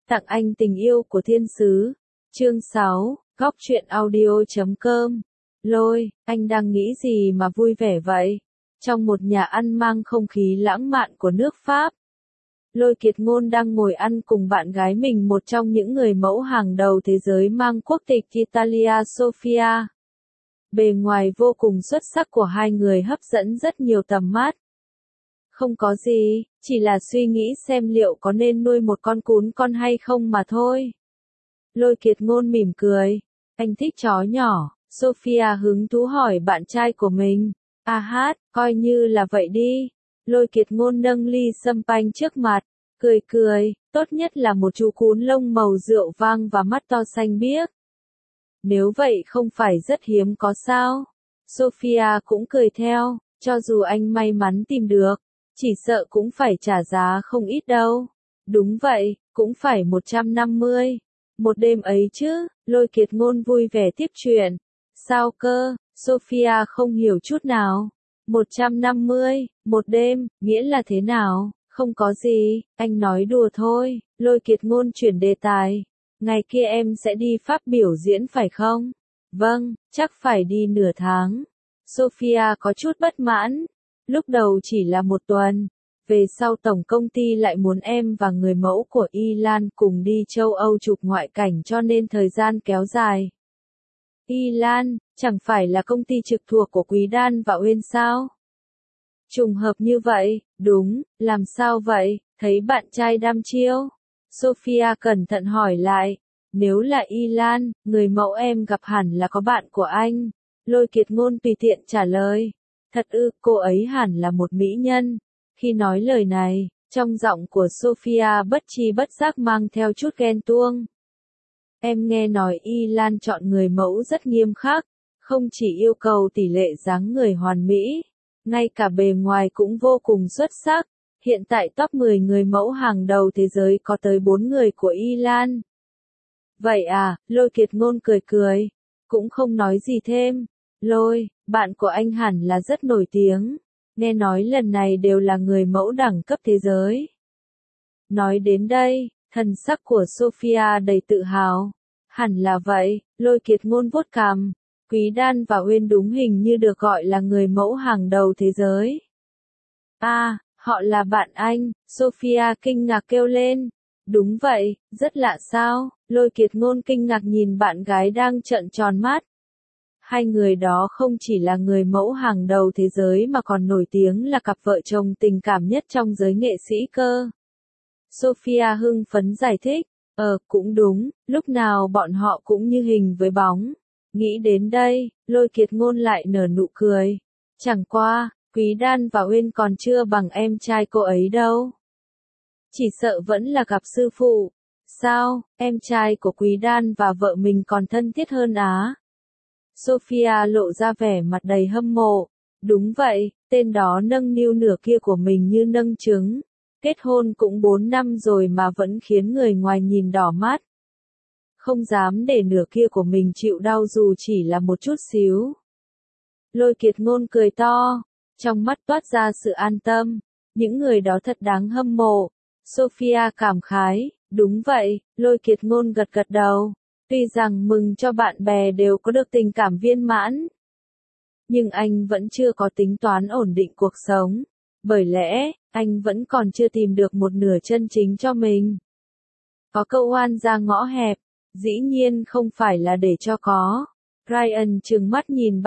Tặng anh tình yêu của thiên sứ. Chương 6, góc truyện audio.com. Lôi, anh đang nghĩ gì mà vui vẻ vậy? Trong một nhà ăn mang không khí lãng mạn của nước Pháp, Lôi Kiệt Ngôn đang ngồi ăn cùng bạn gái mình, một trong những người mẫu hàng đầu thế giới mang quốc tịch Italia, Sofia. Bề ngoài vô cùng xuất sắc của hai người hấp dẫn rất nhiều tầm mắt. Không có gì, chỉ là suy nghĩ xem liệu có nên nuôi một con cún con hay không mà thôi. Lôi Kiệt Ngôn mỉm cười. Anh thích chó nhỏ. Sophia hứng thú hỏi bạn trai của mình. À hát, coi như là vậy đi. Lôi Kiệt Ngôn nâng ly sâm panh trước mặt, cười cười, tốt nhất là một chú cún lông màu rượu vang và mắt to xanh biếc. Nếu vậy không phải rất hiếm có sao? Sophia cũng cười theo, cho dù anh may mắn tìm được, chỉ sợ cũng phải trả giá không ít đâu. Đúng vậy, cũng phải 150. Một đêm ấy chứ, Lôi Kiệt Ngôn vui vẻ tiếp chuyện. Sao cơ? Sophia không hiểu chút nào. 150, một đêm, nghĩa là thế nào? Không có gì, anh nói đùa thôi. Lôi Kiệt Ngôn chuyển đề tài. Ngày kia em sẽ đi Pháp biểu diễn phải không? Vâng, chắc phải đi nửa tháng. Sophia có chút bất mãn. Lúc đầu chỉ là một tuần. Về sau tổng công ty lại muốn em và người mẫu của Y Lan cùng đi châu Âu chụp ngoại cảnh, cho nên thời gian kéo dài. Y Lan, chẳng phải là công ty trực thuộc của Quý Đan và Uyên sao? Trùng hợp như vậy, đúng, làm sao vậy, thấy bạn trai đăm chiêu? Sophia cẩn thận hỏi lại, nếu là Y Lan, người mẫu em gặp hẳn là có bạn của anh. Lôi Kiệt Ngôn tùy tiện trả lời, thật ư, cô ấy hẳn là một mỹ nhân. Khi nói lời này, trong giọng của Sophia bất tri bất giác mang theo chút ghen tuông. Em nghe nói Y Lan chọn người mẫu rất nghiêm khắc, không chỉ yêu cầu tỷ lệ dáng người hoàn mỹ, ngay cả bề ngoài cũng vô cùng xuất sắc. Hiện tại top 10 người mẫu hàng đầu thế giới có tới 4 người của Y Lan. Vậy à, Lôi Kiệt Ngôn cười cười, cũng không nói gì thêm. Lôi, bạn của anh hẳn là rất nổi tiếng. Nghe nói lần này đều là người mẫu đẳng cấp thế giới. Nói đến đây, thần sắc của Sophia đầy tự hào. Hẳn là vậy, Lôi Kiệt Ngôn vuốt cằm. Quý Đan và Uyên đúng hình như được gọi là người mẫu hàng đầu thế giới. À, họ là bạn anh, Sophia kinh ngạc kêu lên. Đúng vậy, rất lạ sao? Lôi Kiệt Ngôn kinh ngạc nhìn bạn gái đang trợn tròn mắt. Hai người đó không chỉ là người mẫu hàng đầu thế giới mà còn nổi tiếng là cặp vợ chồng tình cảm nhất trong giới nghệ sĩ cơ. Sophia hưng phấn giải thích, cũng đúng, lúc nào bọn họ cũng như hình với bóng. Nghĩ đến đây, Lôi Kiệt Ngôn lại nở nụ cười. Chẳng qua, Quý Đan và Uyên còn chưa bằng em trai cô ấy đâu. Chỉ sợ vẫn là gặp sư phụ. Sao, em trai của Quý Đan và vợ mình còn thân thiết hơn á? Sophia lộ ra vẻ mặt đầy hâm mộ. Đúng vậy, tên đó nâng niu nửa kia của mình như nâng trứng. Kết hôn cũng 4 năm rồi mà vẫn khiến người ngoài nhìn đỏ mắt. Không dám để nửa kia của mình chịu đau dù chỉ là một chút xíu. Lôi Kiệt Ngôn cười to, trong mắt toát ra sự an tâm. Những người đó thật đáng hâm mộ. Sophia cảm khái, đúng vậy, Lôi Kiệt Ngôn gật gật đầu. Tuy rằng mừng cho bạn bè đều có được tình cảm viên mãn, nhưng anh vẫn chưa có tính toán ổn định cuộc sống. Bởi lẽ, anh vẫn còn chưa tìm được một nửa chân chính cho mình. Có câu oan ra ngõ hẹp, dĩ nhiên không phải là để cho có. Ryan trừng mắt nhìn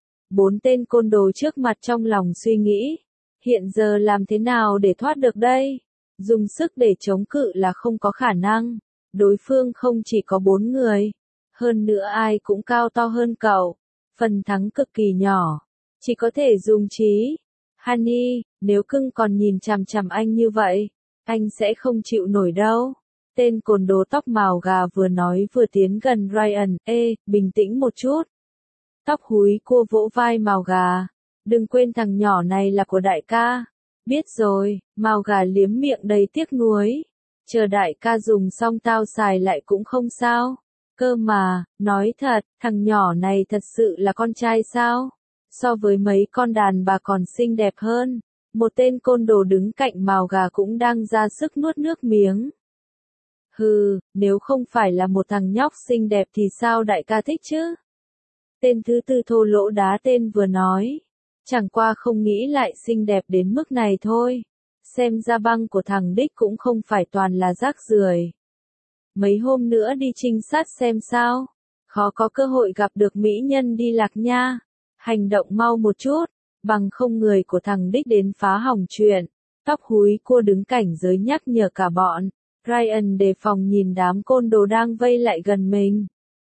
4 tên côn đồ trước mặt trong lòng suy nghĩ. Hiện giờ làm thế nào để thoát được đây? Dùng sức để chống cự là không có khả năng. Đối phương không chỉ có 4 người. Hơn nữa ai cũng cao to hơn cậu. Phần thắng cực kỳ nhỏ. Chỉ có thể dùng trí. Honey, nếu cưng còn nhìn chằm chằm anh như vậy, anh sẽ không chịu nổi đâu. Tên côn đồ tóc màu gà vừa nói vừa tiến gần Ryan. Bình tĩnh một chút. Tóc húi cua vỗ vai màu gà. Đừng quên thằng nhỏ này là của đại ca. Biết rồi, màu gà liếm miệng đầy tiếc nuối. Chờ đại ca dùng xong tao xài lại cũng không sao. Cơ mà, nói thật, thằng nhỏ này thật sự là con trai sao? So với mấy con đàn bà còn xinh đẹp hơn. Một tên côn đồ đứng cạnh màu gà cũng đang ra sức nuốt nước miếng. Hừ, nếu không phải là một thằng nhóc xinh đẹp thì sao đại ca thích chứ? Tên thứ tư thô lỗ đá tên vừa nói. Chẳng qua không nghĩ lại xinh đẹp đến mức này thôi. Xem ra băng của thằng Đích cũng không phải toàn là rác rưởi. Mấy hôm nữa đi trinh sát xem sao. Khó có cơ hội gặp được mỹ nhân đi lạc nha. Hành động mau một chút, bằng không người của thằng Đích đến phá hỏng chuyện. Tóc húi cua đứng cảnh giới nhắc nhở cả bọn. Ryan đề phòng nhìn đám côn đồ đang vây lại gần mình.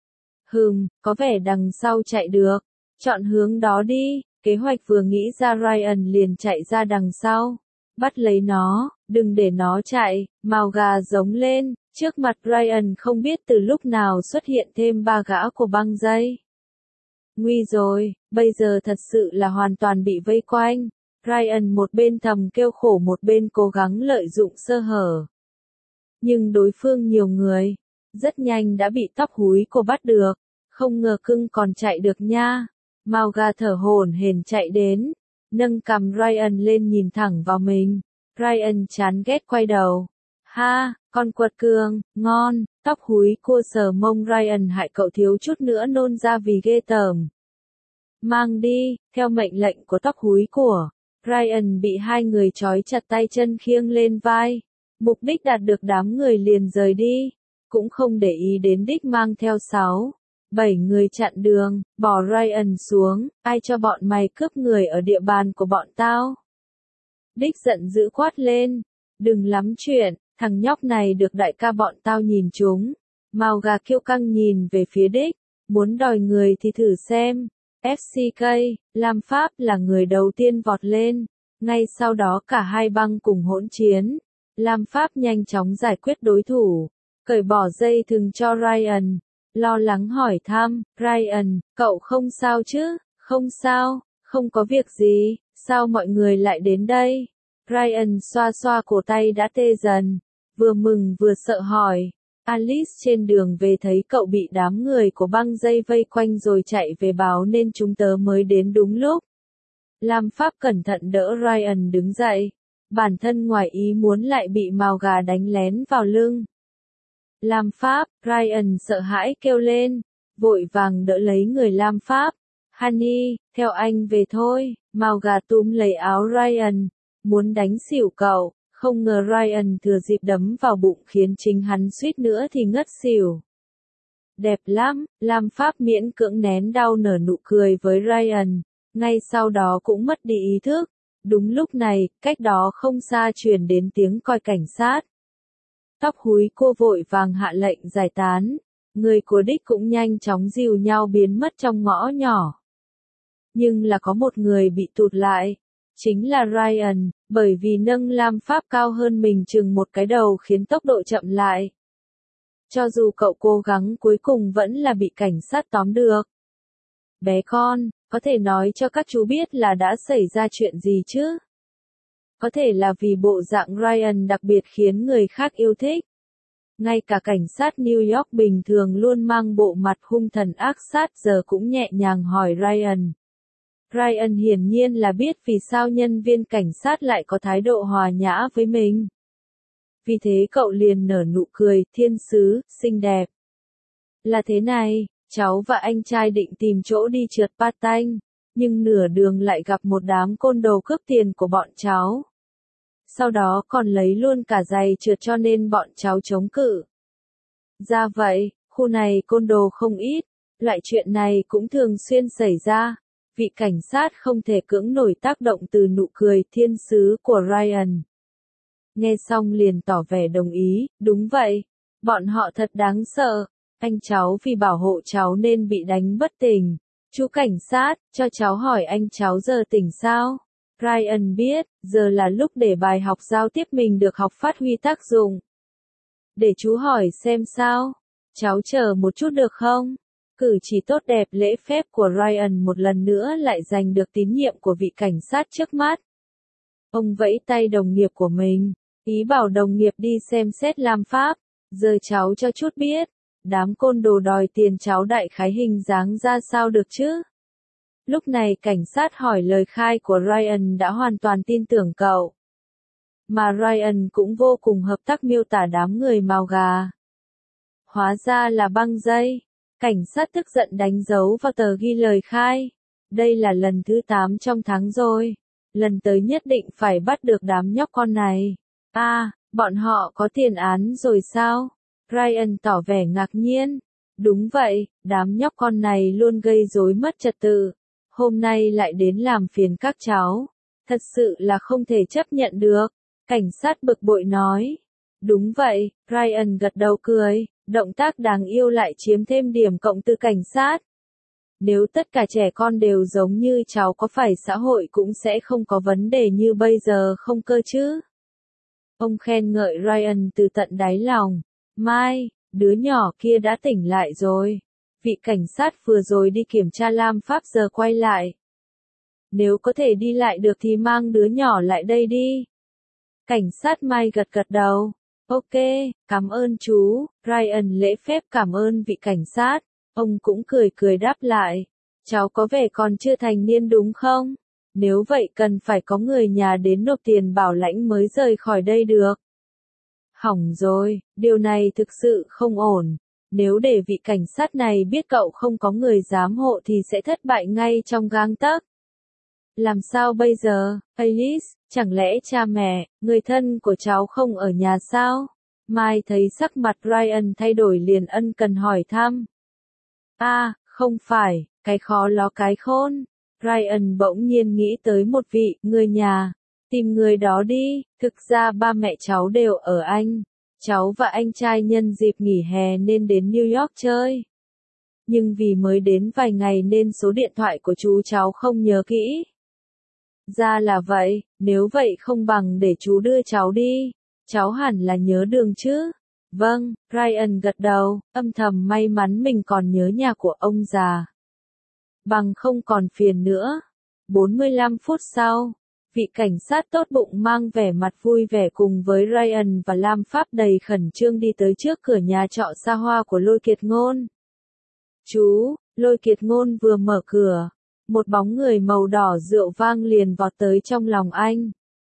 Có vẻ đằng sau chạy được. Chọn hướng đó đi. Kế hoạch vừa nghĩ ra Ryan liền chạy ra đằng sau. Bắt lấy nó, đừng để nó chạy, mào gà giống lên. Trước mặt Ryan không biết từ lúc nào xuất hiện thêm 3 gã của băng dây. Nguy rồi, bây giờ thật sự là hoàn toàn bị vây quanh. Ryan một bên thầm kêu khổ một bên cố gắng lợi dụng sơ hở. Nhưng đối phương nhiều người, rất nhanh đã bị tóc húi cô bắt được. Không ngờ cưng còn chạy được nha. Mao gà thở hổn hển chạy đến, nâng cằm Ryan lên nhìn thẳng vào mình. Ryan chán ghét quay đầu. Ha, con quật cường, ngon, tóc húi cua sờ mông Ryan hại cậu thiếu chút nữa nôn ra vì ghê tởm. Mang đi, theo mệnh lệnh của tóc húi của. Ryan bị hai người trói chặt tay chân khiêng lên vai. Mục đích đạt được đám người liền rời đi. Cũng không để ý đến Đích mang theo 7 người chặn đường, bỏ Ryan xuống, ai cho bọn mày cướp người ở địa bàn của bọn tao. Đích giận dữ quát lên, đừng lắm chuyện, thằng nhóc này được đại ca bọn tao nhìn trúng. Mao gà kiêu căng nhìn về phía Đích, muốn đòi người thì thử xem. FCK, Lam Pháp là người đầu tiên vọt lên, ngay sau đó cả hai băng cùng hỗn chiến. Lam Pháp nhanh chóng giải quyết đối thủ, cởi bỏ dây thừng cho Ryan. Lo lắng hỏi thăm, Ryan, cậu không sao chứ? Không sao, không có việc gì, sao mọi người lại đến đây? Ryan xoa xoa cổ tay đã tê dần, vừa mừng vừa sợ hỏi. Alice trên đường về thấy cậu bị đám người của băng dây vây quanh rồi chạy về báo nên chúng tớ mới đến đúng lúc. Lam Pháp cẩn thận đỡ Ryan đứng dậy, bản thân ngoài ý muốn lại bị mào gà đánh lén vào lưng. Lam Pháp, Ryan sợ hãi kêu lên, vội vàng đỡ lấy người Lam Pháp. Honey, theo anh về thôi, mào gà túm lấy áo Ryan, muốn đánh xỉu cậu, không ngờ Ryan thừa dịp đấm vào bụng khiến chính hắn suýt nữa thì ngất xỉu. Đẹp lắm, Lam Pháp miễn cưỡng nén đau nở nụ cười với Ryan, ngay sau đó cũng mất đi ý thức. Đúng lúc này, cách đó không xa truyền đến tiếng còi cảnh sát. Tóc húi cô vội vàng hạ lệnh giải tán, người của Đích cũng nhanh chóng dìu nhau biến mất trong ngõ nhỏ. Nhưng là có một người bị tụt lại, chính là Ryan, bởi vì nâng Lam Pháp cao hơn mình chừng một cái đầu khiến tốc độ chậm lại. Cho dù cậu cố gắng cuối cùng vẫn là bị cảnh sát tóm được. Bé con, có thể nói cho các chú biết là đã xảy ra chuyện gì chứ? Có thể là vì bộ dạng Ryan đặc biệt khiến người khác yêu thích. Ngay cả cảnh sát New York bình thường luôn mang bộ mặt hung thần ác sát giờ cũng nhẹ nhàng hỏi Ryan. Ryan hiển nhiên là biết vì sao nhân viên cảnh sát lại có thái độ hòa nhã với mình. Vì thế cậu liền nở nụ cười, thiên sứ, xinh đẹp. Là thế này, cháu và anh trai định tìm chỗ đi trượt patin, nhưng nửa đường lại gặp một đám côn đồ cướp tiền của bọn cháu. Sau đó còn lấy luôn cả giày trượt cho nên bọn cháu chống cự. Ra vậy, khu này côn đồ không ít, loại chuyện này cũng thường xuyên xảy ra. Vị cảnh sát không thể cưỡng nổi tác động từ nụ cười thiên sứ của Ryan. Nghe xong liền tỏ vẻ đồng ý, đúng vậy, bọn họ thật đáng sợ, anh cháu vì bảo hộ cháu nên bị đánh bất tỉnh. Chú cảnh sát, cho cháu hỏi anh cháu giờ tỉnh sao? Ryan biết, giờ là lúc để bài học giao tiếp mình được học phát huy tác dụng. Để chú hỏi xem sao? Cháu chờ một chút được không? Cử chỉ tốt đẹp lễ phép của Ryan một lần nữa lại giành được tín nhiệm của vị cảnh sát trước mắt. Ông vẫy tay đồng nghiệp của mình, ý bảo đồng nghiệp đi xem xét Lam Pháp. Giờ cháu cho chút biết, đám côn đồ đòi tiền cháu đại khái hình dáng ra sao được chứ? Lúc này cảnh sát hỏi lời khai của Ryan đã hoàn toàn tin tưởng cậu. mà Ryan cũng vô cùng hợp tác miêu tả đám người mào gà. Hóa ra là băng dây. Cảnh sát tức giận đánh dấu vào tờ ghi lời khai. Đây là lần thứ 8 trong tháng rồi. Lần tới nhất định phải bắt được đám nhóc con này. Bọn họ có tiền án rồi sao? Ryan tỏ vẻ ngạc nhiên. Đúng vậy, đám nhóc con này luôn gây rối mất trật tự. Hôm nay lại đến làm phiền các cháu. Thật sự là không thể chấp nhận được. Cảnh sát bực bội nói. Đúng vậy, Ryan gật đầu cười. Động tác đáng yêu lại chiếm thêm điểm cộng từ cảnh sát. Nếu tất cả trẻ con đều giống như cháu có phải xã hội cũng sẽ không có vấn đề như bây giờ không cơ chứ? Ông khen ngợi Ryan từ tận đáy lòng. Mai, đứa nhỏ kia đã tỉnh lại rồi. Vị cảnh sát vừa rồi đi kiểm tra Lam Pháp giờ quay lại. Nếu có thể đi lại được thì mang đứa nhỏ lại đây đi. Cảnh sát Mai gật gật đầu. Ok, cảm ơn chú. Ryan lễ phép cảm ơn vị cảnh sát. Ông cũng cười cười đáp lại. Cháu có vẻ còn chưa thành niên đúng không? Nếu vậy cần phải có người nhà đến nộp tiền bảo lãnh mới rời khỏi đây được. Hỏng rồi, điều này thực sự không ổn. Nếu để vị cảnh sát này biết cậu không có người giám hộ thì sẽ thất bại ngay trong gang tấc. Làm sao bây giờ, Alice, chẳng lẽ cha mẹ, người thân của cháu không ở nhà sao? Mai thấy sắc mặt Ryan thay đổi liền ân cần hỏi thăm. Không phải, cái khó ló cái khôn. Ryan bỗng nhiên nghĩ tới một vị, người nhà. Tìm người đó đi, thực ra ba mẹ cháu đều ở Anh. Cháu và anh trai nhân dịp nghỉ hè nên đến New York chơi. Nhưng vì mới đến vài ngày nên số điện thoại của chú cháu không nhớ kỹ. Ra là vậy, nếu vậy không bằng để chú đưa cháu đi. Cháu hẳn là nhớ đường chứ? Vâng, Ryan gật đầu, âm thầm may mắn mình còn nhớ nhà của ông già. Bằng không còn phiền nữa. 45 phút sau, vị cảnh sát tốt bụng mang vẻ mặt vui vẻ cùng với Ryan và Lam Pháp đầy khẩn trương đi tới trước cửa nhà trọ xa hoa của Lôi Kiệt Ngôn. Chú, Lôi Kiệt Ngôn vừa mở cửa, một bóng người màu đỏ rượu vang liền vọt tới trong lòng anh.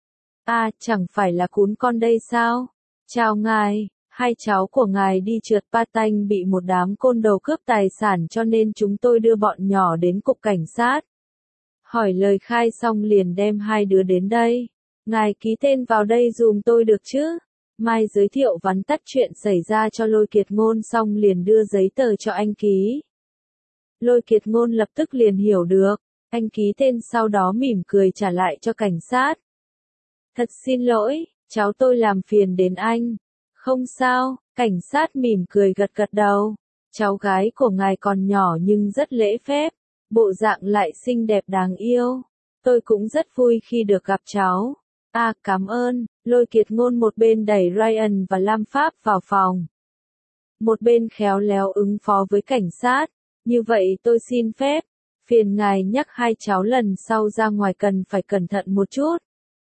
Chẳng phải là cún con đây sao? Chào ngài, hai cháu của ngài đi trượt patin bị một đám côn đồ cướp tài sản cho nên chúng tôi đưa bọn nhỏ đến cục cảnh sát. Hỏi lời khai xong liền đem hai đứa đến đây. Ngài ký tên vào đây dùm tôi được chứ? Mai giới thiệu vắn tắt chuyện xảy ra cho Lôi Kiệt Ngôn xong liền đưa giấy tờ cho anh ký. Lôi Kiệt Ngôn lập tức liền hiểu được. Anh ký tên sau đó mỉm cười trả lại cho cảnh sát. Thật xin lỗi, cháu tôi làm phiền đến anh. Không sao, cảnh sát mỉm cười gật gật đầu. Cháu gái của ngài còn nhỏ nhưng rất lễ phép, bộ dạng lại xinh đẹp đáng yêu. Tôi cũng rất vui khi được gặp cháu. Cảm ơn, Lôi Kiệt Ngôn một bên đẩy Ryan và Lam Pháp vào phòng. Một bên khéo léo ứng phó với cảnh sát. Như vậy tôi xin phép, phiền ngài nhắc hai cháu lần sau ra ngoài cần phải cẩn thận một chút.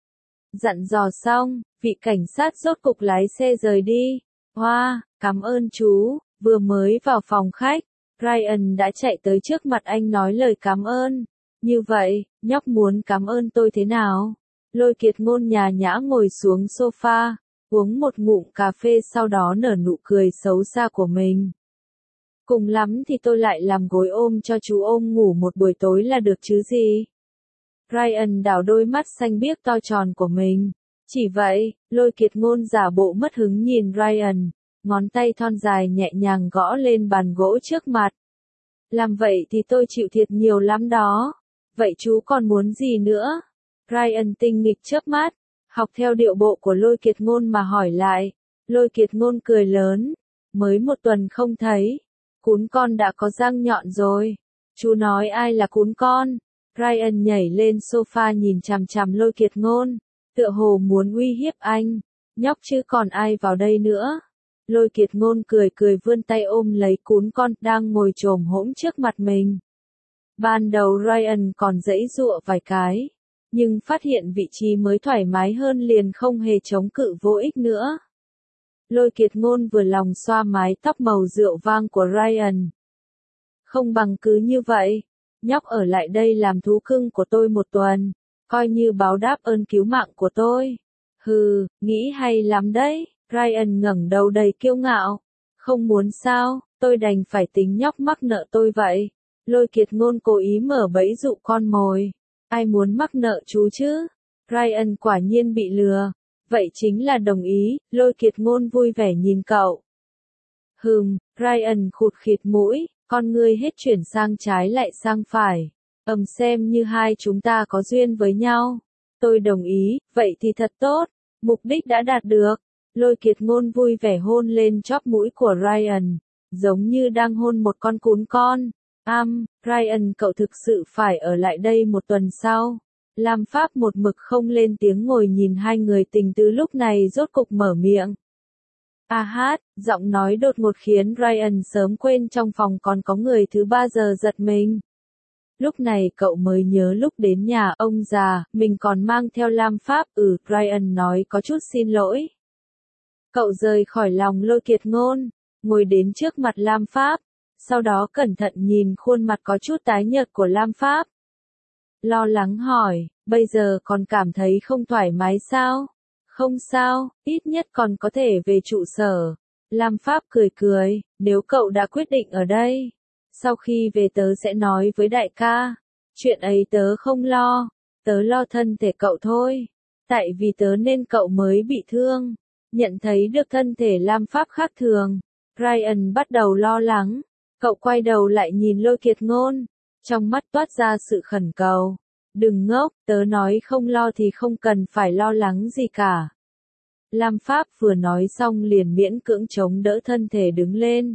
Dặn dò xong, vị cảnh sát rốt cục lái xe rời đi. Cảm ơn chú. Vừa mới vào phòng khách, Ryan đã chạy tới trước mặt anh nói lời cảm ơn. Như vậy, nhóc muốn cảm ơn tôi thế nào? Lôi Kiệt Ngôn nhã nhã ngồi xuống sofa, uống một ngụm cà phê sau đó nở nụ cười xấu xa của mình. Cùng lắm thì tôi lại làm gối ôm cho chú ôm ngủ một buổi tối là được chứ gì? Ryan đảo đôi mắt xanh biếc to tròn của mình. Chỉ vậy, Lôi Kiệt Ngôn giả bộ mất hứng nhìn Ryan, ngón tay thon dài nhẹ nhàng gõ lên bàn gỗ trước mặt. Làm vậy thì tôi chịu thiệt nhiều lắm đó. Vậy chú còn muốn gì nữa? Ryan tinh nghịch chớp mắt, học theo điệu bộ của Lôi Kiệt Ngôn mà hỏi lại. Lôi Kiệt Ngôn cười lớn. Mới một tuần không thấy. Cún con đã có răng nhọn rồi. Chú nói ai là cún con? Ryan nhảy lên sofa nhìn chằm chằm Lôi Kiệt Ngôn, tựa hồ muốn uy hiếp anh. Nhóc chứ còn ai vào đây nữa? Lôi Kiệt Ngôn cười cười vươn tay ôm lấy cún con đang ngồi chồm hổm trước mặt mình. Ban đầu Ryan còn giãy giụa vài cái, nhưng phát hiện vị trí mới thoải mái hơn liền không hề chống cự vô ích nữa. Lôi Kiệt Ngôn vừa lòng xoa mái tóc màu rượu vang của Ryan. Không bằng cứ như vậy, nhóc ở lại đây làm thú cưng của tôi một tuần, coi như báo đáp ơn cứu mạng của tôi. Hừ, nghĩ hay lắm đấy, Ryan ngẩng đầu đầy kiêu ngạo. Không muốn sao, tôi đành phải tính nhóc mắc nợ tôi vậy. Lôi Kiệt Ngôn cố ý mở bẫy dụ con mồi. Ai muốn mắc nợ chú chứ? Ryan quả nhiên bị lừa. Vậy chính là đồng ý, Lôi Kiệt Ngôn vui vẻ nhìn cậu. Ryan khụt khịt mũi, con ngươi hết chuyển sang trái lại sang phải. Xem như hai chúng ta có duyên với nhau. Tôi đồng ý, vậy thì thật tốt. Mục đích đã đạt được. Lôi Kiệt Ngôn vui vẻ hôn lên chóp mũi của Ryan, giống như đang hôn một con cún con. Ryan cậu thực sự phải ở lại đây một tuần sau. Lam Pháp một mực không lên tiếng ngồi nhìn hai người tình tứ lúc này rốt cục mở miệng. Giọng nói đột ngột khiến Ryan sớm quên trong phòng còn có người thứ ba giờ giật mình. Lúc này cậu mới nhớ lúc đến nhà ông già, mình còn mang theo Lam Pháp. Ryan nói có chút xin lỗi. Cậu rời khỏi lòng Lôi Kiệt Ngôn, ngồi đến trước mặt Lam Pháp, sau đó cẩn thận nhìn khuôn mặt có chút tái nhợt của Lam Pháp. Lo lắng hỏi, bây giờ còn cảm thấy không thoải mái sao? Không sao, ít nhất còn có thể về trụ sở. Lam Pháp cười cười, nếu cậu đã quyết định ở đây, sau khi về tớ sẽ nói với đại ca. Chuyện ấy tớ không lo, tớ lo thân thể cậu thôi. Tại vì tớ nên cậu mới bị thương. Nhận thấy được thân thể Lam Pháp khác thường, Ryan bắt đầu lo lắng. Cậu quay đầu lại nhìn Lôi Kiệt Ngôn, trong mắt toát ra sự khẩn cầu. Đừng ngốc, tớ nói không lo thì không cần phải lo lắng gì cả. Lam Pháp vừa nói xong liền miễn cưỡng chống đỡ thân thể đứng lên.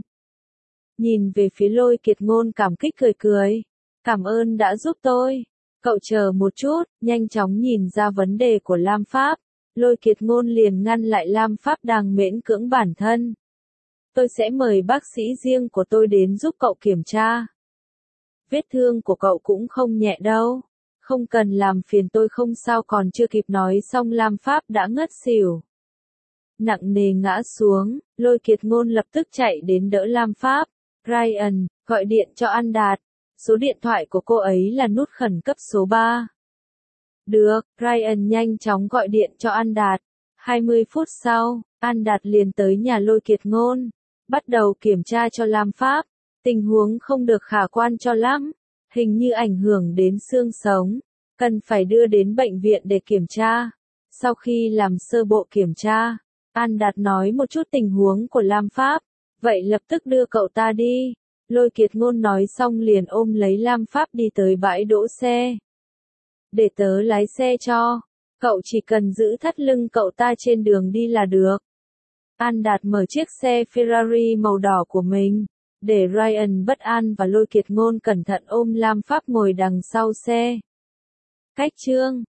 Nhìn về phía Lôi Kiệt Ngôn cảm kích cười cười. Cảm ơn đã giúp tôi. Cậu chờ một chút, nhanh chóng nhìn ra vấn đề của Lam Pháp. Lôi Kiệt Ngôn liền ngăn lại Lam Pháp đang miễn cưỡng bản thân. Tôi sẽ mời bác sĩ riêng của tôi đến giúp cậu kiểm tra. Vết thương của cậu cũng không nhẹ đâu. Không cần làm phiền tôi không sao. Còn chưa kịp nói xong Lam Pháp đã ngất xỉu. Nặng nề ngã xuống, Lôi Kiệt Ngôn lập tức chạy đến đỡ Lam Pháp. Ryan, gọi điện cho An Đạt. Số điện thoại của cô ấy là nút khẩn cấp số 3. Được, Ryan nhanh chóng gọi điện cho An Đạt. 20 phút sau, An Đạt liền tới nhà Lôi Kiệt Ngôn, bắt đầu kiểm tra cho Lam Pháp. Tình huống không được khả quan cho lắm, hình như ảnh hưởng đến xương sống, cần phải đưa đến bệnh viện để kiểm tra. Sau khi làm sơ bộ kiểm tra, An Đạt nói một chút tình huống của Lam Pháp, vậy lập tức đưa cậu ta đi. Lôi Kiệt Ngôn nói xong liền ôm lấy Lam Pháp đi tới bãi đỗ xe. Để tớ lái xe cho, cậu chỉ cần giữ thắt lưng cậu ta trên đường đi là được. An Đạt mở chiếc xe Ferrari màu đỏ của mình, để Ryan bất an và Lôi Kiệt Ngôn cẩn thận ôm Lam Pháp ngồi đằng sau xe. Cách chương